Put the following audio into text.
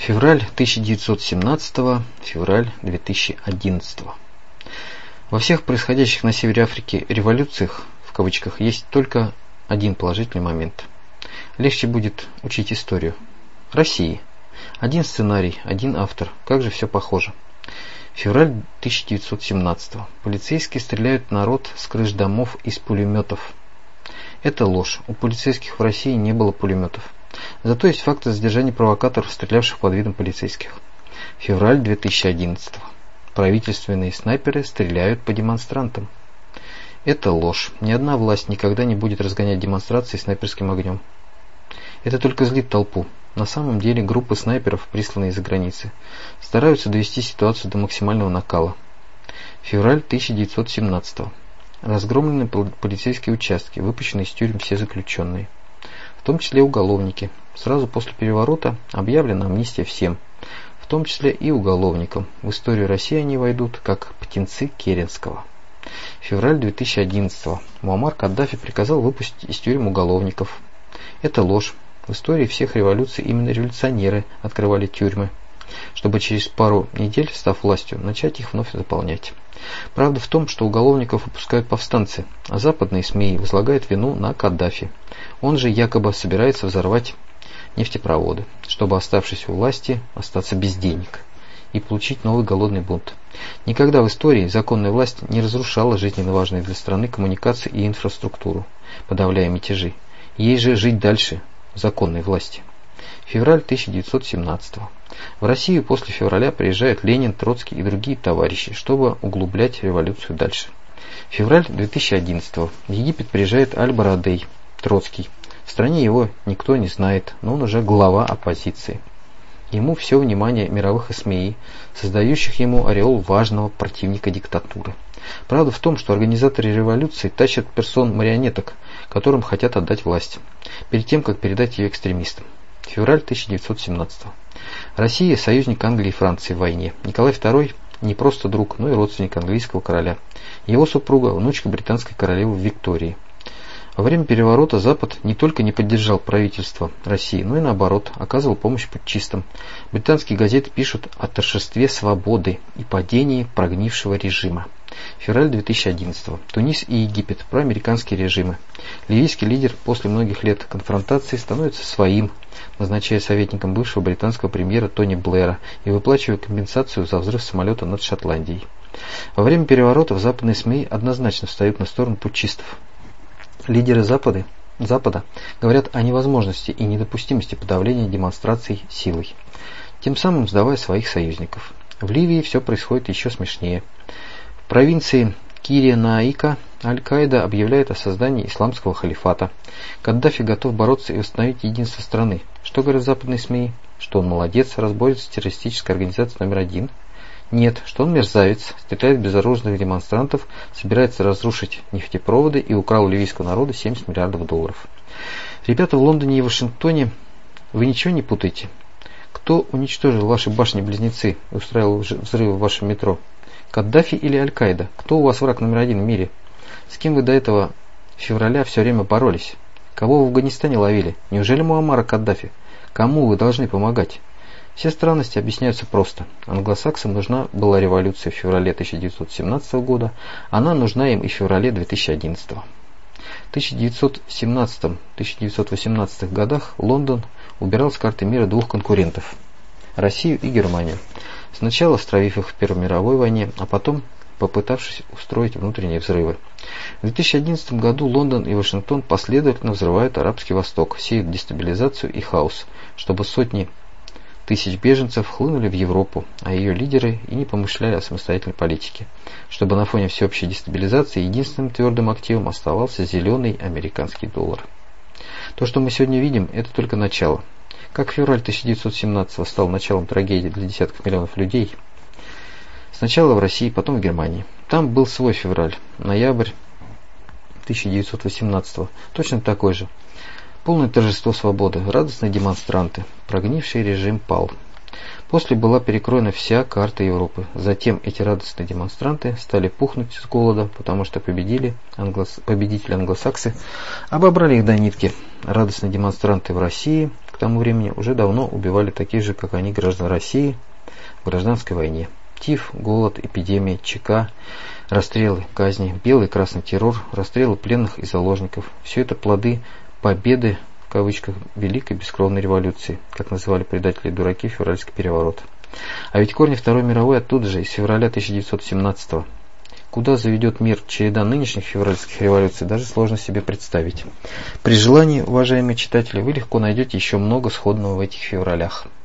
Февраль 1917, февраль 2011. Во всех происходящих на севере Африки «революциях» в кавычках есть только один положительный момент. Легче будет учить историю. России. Один сценарий, один автор. Как же все похоже. Февраль 1917. Полицейские стреляют народ с крыш домов из пулеметов. Это ложь. У полицейских в России не было пулеметов. Зато есть факты задержания провокаторов, стрелявших под видом полицейских. Февраль 2011. Правительственные снайперы стреляют по демонстрантам. Это ложь. Ни одна власть никогда не будет разгонять демонстрации снайперским огнем. Это только злит толпу. На самом деле группы снайперов, присланные из-за границы, стараются довести ситуацию до максимального накала. Февраль 1917. Разгромлены полицейские участки, выпущены из тюрем все заключенные, в том числе уголовники. Сразу после переворота объявлена амнистия всем, в том числе и уголовникам. В историю России они войдут как птенцы Керенского. Февраль 2011. Муаммар Каддафи приказал выпустить из тюрем уголовников. Это ложь. В истории всех революций именно революционеры открывали тюрьмы, чтобы через пару недель, став властью, начать их вновь заполнять. Правда в том, что уголовников выпускают повстанцы, а западные СМИ возлагают вину на Каддафи. Он же якобы собирается взорвать нефтепроводы, чтобы, оставшись у власти, остаться без денег и получить новый голодный бунт. Никогда в истории законная власть не разрушала жизненно важные для страны коммуникации и инфраструктуру, подавляя мятежи. Ей же жить дальше, законной власти. Февраль 1917. В Россию после февраля приезжают Ленин, Троцкий и другие товарищи, чтобы углублять революцию дальше. Февраль 2011. В Египет приезжает Аль-Барадей, Троцкий. В стране его никто не знает, но он уже глава оппозиции. Ему все внимание мировых СМИ, создающих ему ореол важного противника диктатуры. Правда в том, что организаторы революции тащат персон-марионеток, которым хотят отдать власть, перед тем, как передать ее экстремистам. Февраль 1917. Россия – союзник Англии и Франции в войне. Николай II не просто друг, но и родственник английского короля. Его супруга – внучка британской королевы Виктории. Во время переворота Запад не только не поддержал правительство России, но и наоборот, оказывал помощь путчистам. Британские газеты пишут о торжестве свободы и падении прогнившего режима. Февраль 2011. Тунис и Египет – проамериканские режимы. Ливийский лидер после многих лет конфронтации становится своим, назначая советником бывшего британского премьера Тони Блэра и выплачивая компенсацию за взрыв самолета над Шотландией. Во время переворотов западные СМИ однозначно встают на сторону путчистов. Лидеры Запада говорят о невозможности и недопустимости подавления демонстраций силой, тем самым сдавая своих союзников. В Ливии все происходит еще смешнее. В провинции Киренайка Аль-Каида объявляет о создании исламского халифата. Каддафи готов бороться и восстановить единство страны. Что говорят западные СМИ? Что он молодец, раз борется с террористической организацией номер 1? Нет, что он мерзавец, стреляет в безоружных демонстрантов, собирается разрушить нефтепроводы и украл у ливийского народа $70 миллиардов. Ребята в Лондоне и Вашингтоне, вы ничего не путаете? Кто уничтожил ваши башни-близнецы и устраивал взрывы в вашем метро? Каддафи или Аль-Каида? Кто у вас враг номер 1 в мире? С кем вы до этого февраля все время боролись? Кого в Афганистане ловили? Неужели Муаммара Каддафи? Кому вы должны помогать? Все странности объясняются просто. Англосаксам нужна была революция в феврале 1917 года, она нужна им и в феврале 2011. В 1917-1918 годах Лондон убирал с карты мира двух конкурентов – Россию и Германию. Сначала стравив их в Первой мировой войне, а потом попытавшись устроить внутренние взрывы. В 2011 году Лондон и Вашингтон последовательно взрывают Арабский Восток, сеют дестабилизацию и хаос, чтобы сотни тысяч беженцев хлынули в Европу, а ее лидеры и не помышляли о самостоятельной политике, чтобы на фоне всеобщей дестабилизации единственным твердым активом оставался зеленый американский доллар. То, что мы сегодня видим, это только начало. Как февраль 1917 стал началом трагедии для десятков миллионов людей, сначала в России, потом в Германии. Там был свой февраль, ноябрь 1918, точно такой же. Полное торжество свободы, радостные демонстранты, прогнивший режим пал. После была перекроена вся карта Европы. Затем эти радостные демонстранты стали пухнуть с голода, потому что победители англосаксы обобрали их до нитки. Радостные демонстранты в России, тому времени уже давно убивали таких же, как они, граждан России в гражданской войне. Тиф, голод, эпидемия, ЧК, расстрелы, казни, белый и красный террор, расстрелы пленных и заложников – все это плоды победы, в кавычках, Великой бескровной революции, как называли предатели-дураки февральский переворот. А ведь корни Второй мировой оттуда же, из февраля 1917-го. Куда заведет мир череда нынешних февральских революций, даже сложно себе представить. При желании, уважаемые читатели, вы легко найдете еще много сходного в этих февралях.